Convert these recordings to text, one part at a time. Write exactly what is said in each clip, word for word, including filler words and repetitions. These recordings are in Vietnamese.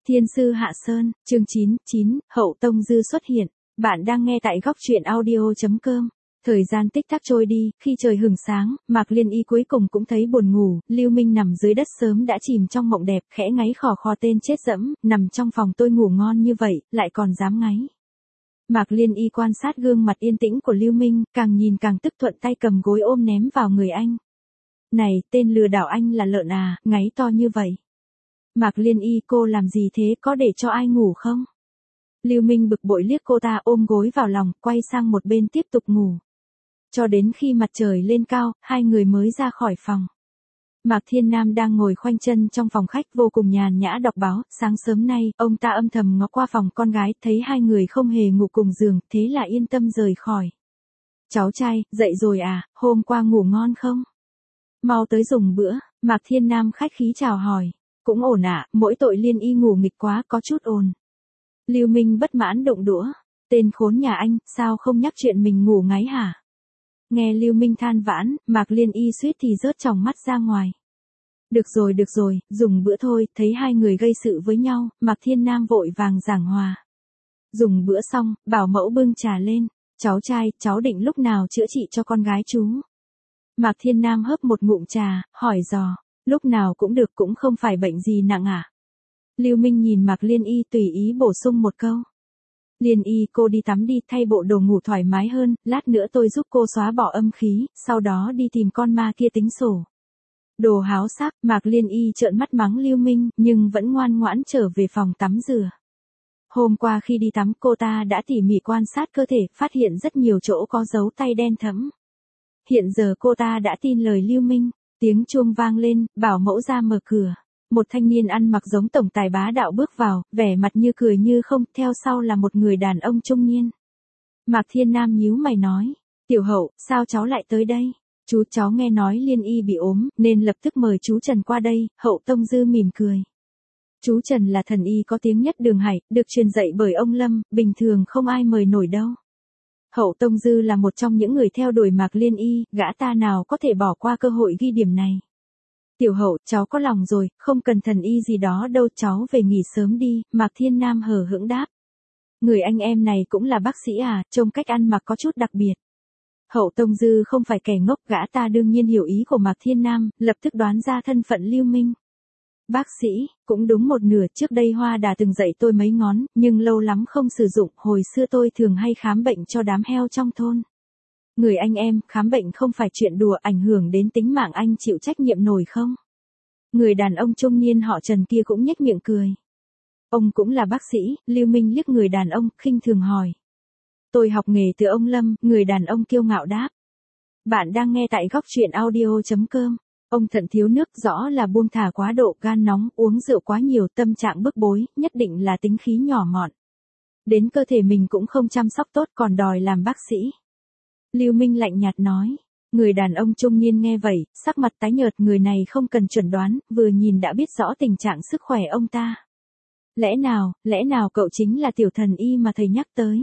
Thiên sư Hạ Sơn, chương chín, chín, Hậu Tông Dư xuất hiện. Bạn đang nghe tại góc truyện audio chấm com. Thời gian tích tắc trôi đi, khi trời hửng sáng, Mạc Liên Y cuối cùng cũng thấy buồn ngủ, Lưu Minh nằm dưới đất sớm đã chìm trong mộng đẹp, khẽ ngáy khò khò tên chết dẫm, nằm trong phòng tôi ngủ ngon như vậy, lại còn dám ngáy. Mạc Liên Y quan sát gương mặt yên tĩnh của Lưu Minh, càng nhìn càng tức, thuận tay cầm gối ôm ném vào người anh. Này, tên lừa đảo, anh là lợn à, ngáy to như vậy. Mạc Liên Y, cô làm gì thế, có để cho ai ngủ không? Lưu Minh bực bội liếc cô ta, ôm gối vào lòng, quay sang một bên tiếp tục ngủ. Cho đến khi mặt trời lên cao, hai người mới ra khỏi phòng. Mạc Thiên Nam đang ngồi khoanh chân trong phòng khách vô cùng nhàn nhã đọc báo, sáng sớm nay, ông ta âm thầm ngó qua phòng con gái, thấy hai người không hề ngủ cùng giường, thế là yên tâm rời khỏi. Cháu trai, dậy rồi à, hôm qua ngủ ngon không? Mau tới dùng bữa, Mạc Thiên Nam khách khí chào hỏi. Cũng ổn ạ, à, mỗi tội Liên Y ngủ nghịch quá, có chút ồn. Lưu Minh bất mãn động đũa. Tên khốn nhà anh, sao không nhắc chuyện mình ngủ ngáy hả? Nghe Lưu Minh than vãn, Mạc Liên Y suýt thì rớt tròng mắt ra ngoài. Được rồi được rồi, dùng bữa thôi, thấy hai người gây sự với nhau, Mạc Thiên Nam vội vàng giảng hòa. Dùng bữa xong, bảo mẫu bưng trà lên. Cháu trai, cháu định lúc nào chữa trị cho con gái chú? Mạc Thiên Nam hớp một ngụm trà, hỏi dò. Lúc nào cũng được, cũng không phải bệnh gì nặng à? Lưu Minh nhìn Mạc Liên Y tùy ý bổ sung một câu. Liên Y, cô đi tắm đi, thay bộ đồ ngủ thoải mái hơn, lát nữa tôi giúp cô xóa bỏ âm khí, sau đó đi tìm con ma kia tính sổ. Đồ háo sắc, Mạc Liên Y trợn mắt mắng Lưu Minh, nhưng vẫn ngoan ngoãn trở về phòng tắm rửa. Hôm qua khi đi tắm, cô ta đã tỉ mỉ quan sát cơ thể, phát hiện rất nhiều chỗ có dấu tay đen thẫm. Hiện giờ cô ta đã tin lời Lưu Minh. Tiếng chuông vang lên, bảo mẫu ra mở cửa. Một thanh niên ăn mặc giống tổng tài bá đạo bước vào, vẻ mặt như cười như không, theo sau là một người đàn ông trung niên. Mạc Thiên Nam nhíu mày nói, Tiểu Hậu, sao cháu lại tới đây? Chú, cháu nghe nói Liên Y bị ốm, nên lập tức mời chú Trần qua đây. Hậu Tông Dư mỉm cười. Chú Trần là thần y có tiếng nhất Đường Hải, được truyền dạy bởi ông Lâm, bình thường không ai mời nổi đâu. Hậu Tông Dư là một trong những người theo đuổi Mạc Liên Y, gã ta nào có thể bỏ qua cơ hội ghi điểm này. Tiểu Hậu, cháu có lòng rồi, không cần thần y gì đó đâu, cháu về nghỉ sớm đi, Mạc Thiên Nam hờ hững đáp. Người anh em này cũng là bác sĩ à, trông cách ăn mặc có chút đặc biệt. Hậu Tông Dư không phải kẻ ngốc, gã ta đương nhiên hiểu ý của Mạc Thiên Nam, lập tức đoán ra thân phận Lưu Minh. Bác sĩ, cũng đúng một nửa, trước đây Hoa Đà từng dạy tôi mấy ngón, nhưng lâu lắm không sử dụng, hồi xưa tôi thường hay khám bệnh cho đám heo trong thôn. Người anh em, khám bệnh không phải chuyện đùa, ảnh hưởng đến tính mạng anh chịu trách nhiệm nổi không? Người đàn ông trung niên họ Trần kia cũng nhếch miệng cười. Ông cũng là bác sĩ, Lưu Minh liếc người đàn ông, khinh thường hỏi. Tôi học nghề từ ông Lâm, người đàn ông kiêu ngạo đáp. Bạn đang nghe tại góc truyện audio chấm com. Ông thận thiếu nước, rõ là buông thả quá độ, gan nóng, uống rượu quá nhiều, tâm trạng bức bối, nhất định là tính khí nhỏ mọn. Đến cơ thể mình cũng không chăm sóc tốt, còn đòi làm bác sĩ. Lưu Minh lạnh nhạt nói. Người đàn ông trung niên nghe vậy, sắc mặt tái nhợt, người này không cần chuẩn đoán, vừa nhìn đã biết rõ tình trạng sức khỏe ông ta. Lẽ nào, lẽ nào cậu chính là tiểu thần y mà thầy nhắc tới?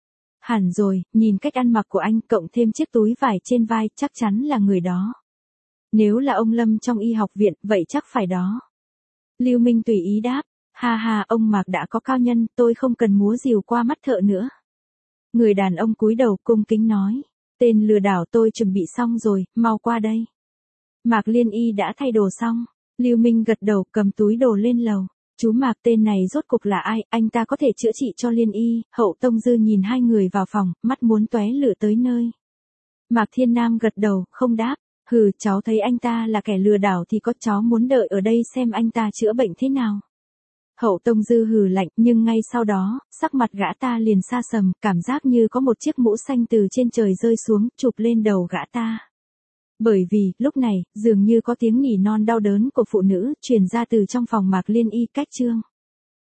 Hẳn rồi, nhìn cách ăn mặc của anh, cộng thêm chiếc túi vải trên vai, chắc chắn là người đó. Nếu là ông Lâm trong y học viện, vậy chắc phải đó. Lưu Minh tùy ý đáp, ha ha, ông Mạc đã có cao nhân, tôi không cần múa rìu qua mắt thợ nữa. Người đàn ông cúi đầu cung kính nói, tên lừa đảo, tôi chuẩn bị xong rồi, mau qua đây. Mạc Liên Y đã thay đồ xong, Lưu Minh gật đầu cầm túi đồ lên lầu. Chú Mạc, tên này rốt cục là ai, anh ta có thể chữa trị cho Liên Y? Hậu Tông Dư nhìn hai người vào phòng, mắt muốn tóe lửa tới nơi. Mạc Thiên Nam gật đầu, không đáp. Hừ, cháu thấy anh ta là kẻ lừa đảo thì có, cháu muốn đợi ở đây xem anh ta chữa bệnh thế nào. Hậu Tông Dư hừ lạnh, nhưng ngay sau đó, sắc mặt gã ta liền sa sầm, cảm giác như có một chiếc mũ xanh từ trên trời rơi xuống, chụp lên đầu gã ta. Bởi vì, lúc này, dường như có tiếng nỉ non đau đớn của phụ nữ, truyền ra từ trong phòng Mạc Liên Y cách chương.